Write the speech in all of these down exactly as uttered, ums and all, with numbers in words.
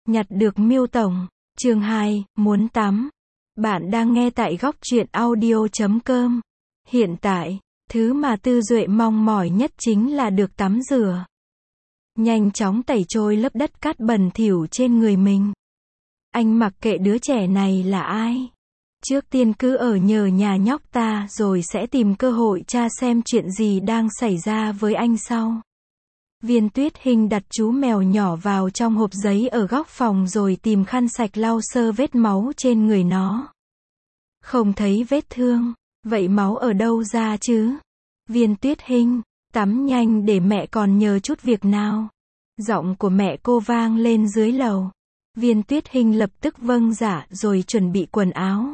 Nhặt được Miêu Tổng. Chương hai, muốn tắm. Bạn đang nghe tại góc truyện audio chấm com. Hiện tại, thứ mà Tư Duệ mong mỏi nhất chính là được tắm rửa. Nhanh chóng tẩy trôi lớp đất cát bẩn thỉu trên người mình. Anh mặc kệ đứa trẻ này là ai. Trước tiên cứ ở nhờ nhà nhóc ta rồi sẽ tìm cơ hội tra xem chuyện gì đang xảy ra với anh sau. Viên Tuyết Hinh đặt chú mèo nhỏ vào trong hộp giấy ở góc phòng rồi tìm khăn sạch lau sơ vết máu trên người nó. Không thấy vết thương, vậy máu ở đâu ra chứ? Viên Tuyết Hinh, tắm nhanh để mẹ còn nhờ chút việc nào. Giọng của mẹ cô vang lên dưới lầu. Viên Tuyết Hinh lập tức vâng dạ rồi chuẩn bị quần áo.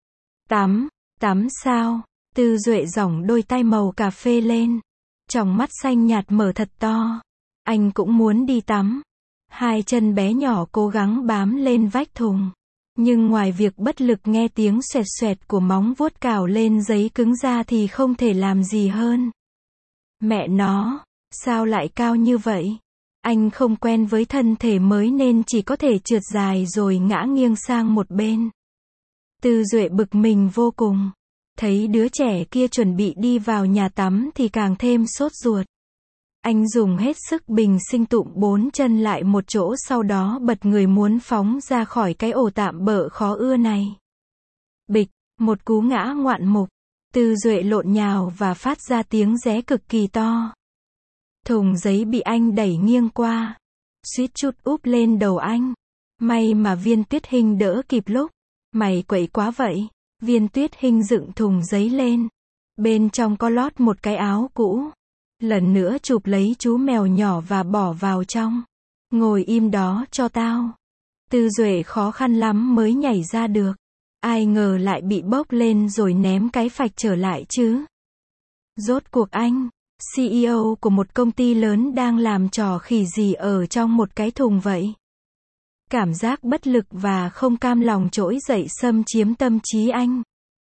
Tắm, tắm sao? Tư Duệ giỏng đôi tay màu cà phê lên. Tròng mắt xanh nhạt mở thật to. Anh cũng muốn đi tắm. Hai chân bé nhỏ cố gắng bám lên vách thùng. Nhưng ngoài việc bất lực nghe tiếng xoẹt xoẹt của móng vuốt cào lên giấy cứng ra thì không thể làm gì hơn. Mẹ nó, sao lại cao như vậy? Anh không quen với thân thể mới nên chỉ có thể trượt dài rồi ngã nghiêng sang một bên. Tư Duệ bực mình vô cùng. Thấy đứa trẻ kia chuẩn bị đi vào nhà tắm thì càng thêm sốt ruột. Anh dùng hết sức bình sinh tụm bốn chân lại một chỗ sau đó bật người muốn phóng ra khỏi cái ổ tạm bợ khó ưa này. Bịch, một cú ngã ngoạn mục. Tư Duệ lộn nhào và phát ra tiếng ré cực kỳ to. Thùng giấy bị anh đẩy nghiêng qua. Suýt chút úp lên đầu anh. May mà Viên Tuyết Hinh đỡ kịp lúc. Mày quậy quá vậy. Viên Tuyết Hinh dựng thùng giấy lên. Bên trong có lót một cái áo cũ. Lần nữa chụp lấy chú mèo nhỏ và bỏ vào trong. Ngồi im đó cho tao. Tư Duệ khó khăn lắm mới nhảy ra được. Ai ngờ lại bị bốc lên rồi ném cái phạch trở lại chứ. Rốt cuộc anh, xê e ô của một công ty lớn đang làm trò khỉ gì ở trong một cái thùng vậy? Cảm giác bất lực và không cam lòng trỗi dậy xâm chiếm tâm trí anh.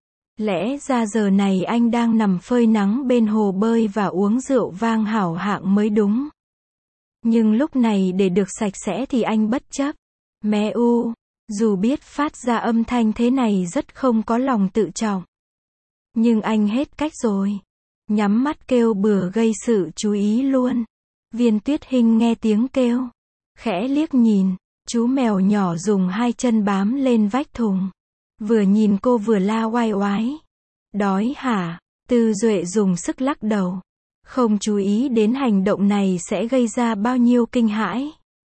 Lẽ ra giờ này anh đang nằm phơi nắng bên hồ bơi và uống rượu vang hảo hạng mới đúng. Nhưng lúc này để được sạch sẽ thì anh bất chấp. Mẹ u, dù biết phát ra âm thanh thế này rất không có lòng tự trọng. Nhưng anh hết cách rồi. Nhắm mắt kêu bừa gây sự chú ý luôn. Viên Tuyết Hinh nghe tiếng kêu. Khẽ liếc nhìn. Chú mèo nhỏ dùng hai chân bám lên vách thùng. Vừa nhìn cô vừa la oai oái. Đói hả? Tư Duệ dùng sức lắc đầu. Không chú ý đến hành động này sẽ gây ra bao nhiêu kinh hãi.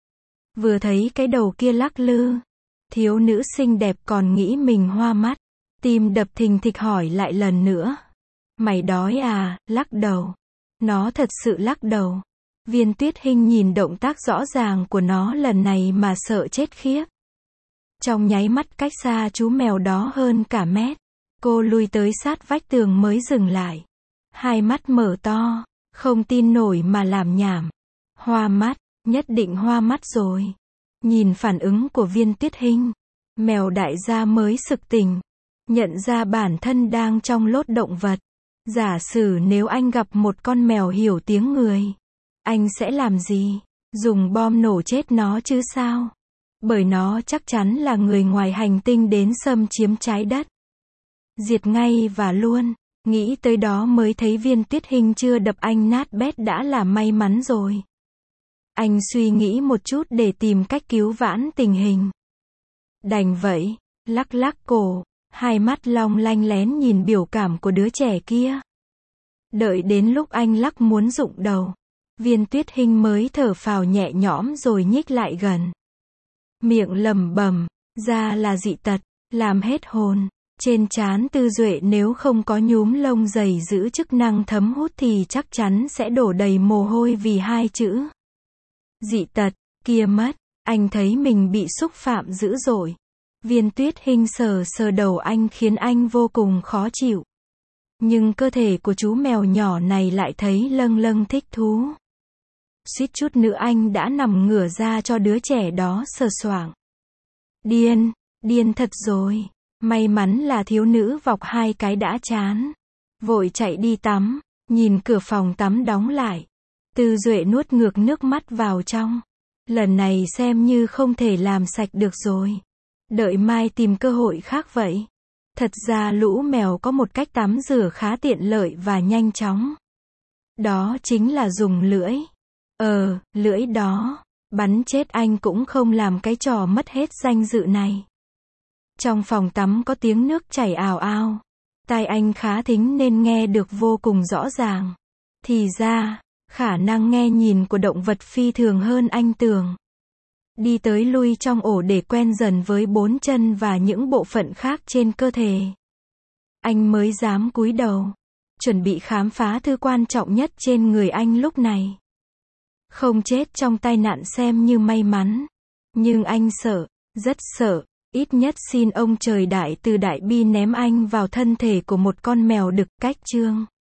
Vừa thấy cái đầu kia lắc lư. Thiếu nữ xinh đẹp còn nghĩ mình hoa mắt. Tim đập thình thịch hỏi lại lần nữa. Mày đói à? Lắc đầu. Nó thật sự lắc đầu. Viên Tuyết Hinh nhìn động tác rõ ràng của nó lần này mà sợ chết khiếp. Trong nháy mắt cách xa chú mèo đó hơn cả mét. Cô lui tới sát vách tường mới dừng lại. Hai mắt mở to, không tin nổi mà làm nhảm. Hoa mắt, nhất định hoa mắt rồi. Nhìn phản ứng của Viên Tuyết Hinh, mèo đại gia mới sực tỉnh. Nhận ra bản thân đang trong lốt động vật. Giả sử nếu anh gặp một con mèo hiểu tiếng người, anh sẽ làm gì? Dùng bom nổ chết nó chứ sao? Bởi nó chắc chắn là người ngoài hành tinh đến xâm chiếm trái đất. Diệt ngay và luôn. Nghĩ tới đó mới thấy Viên Tuyết Hinh chưa đập anh nát bét đã là may mắn rồi. Anh suy nghĩ một chút để tìm cách cứu vãn tình hình. Đành vậy, lắc lắc cổ, hai mắt long lanh lén nhìn biểu cảm của đứa trẻ kia. Đợi đến lúc anh lắc muốn rụng đầu, Viên Tuyết Hinh mới thở phào nhẹ nhõm rồi nhích lại gần. Miệng lẩm bẩm, ra là dị tật, làm hết hồn. Trên trán Tư Duệ nếu không có nhúm lông dày giữ chức năng thấm hút thì chắc chắn sẽ đổ đầy mồ hôi vì hai chữ. Dị tật, kia mất, anh thấy mình bị xúc phạm dữ dội. Viên Tuyết Hinh sờ sờ đầu anh khiến anh vô cùng khó chịu. Nhưng cơ thể của chú mèo nhỏ này lại thấy lâng lâng thích thú. Suýt chút nữa anh đã nằm ngửa ra cho đứa trẻ đó sờ soạng. Điên, điên thật rồi. May mắn là thiếu nữ vọc hai cái đã chán. Vội chạy đi tắm, nhìn cửa phòng tắm đóng lại. Tư Duệ nuốt ngược nước mắt vào trong. Lần này xem như không thể làm sạch được rồi. Đợi mai tìm cơ hội khác vậy. Thật ra lũ mèo có một cách tắm rửa khá tiện lợi và nhanh chóng. Đó chính là dùng lưỡi. Ờ, lưỡi đó. Bắn chết anh cũng không làm cái trò mất hết danh dự này. Trong phòng tắm có tiếng nước chảy ào ào. Tai anh khá thính nên nghe được vô cùng rõ ràng. Thì ra, khả năng nghe nhìn của động vật phi thường hơn anh tưởng. Đi tới lui trong ổ để quen dần với bốn chân và những bộ phận khác trên cơ thể. Anh mới dám cúi đầu, chuẩn bị khám phá thứ quan trọng nhất trên người anh lúc này. Không chết trong tai nạn xem như may mắn. Nhưng anh sợ, rất sợ, ít nhất xin ông trời đại từ đại bi ném anh vào thân thể của một con mèo đực cách chương.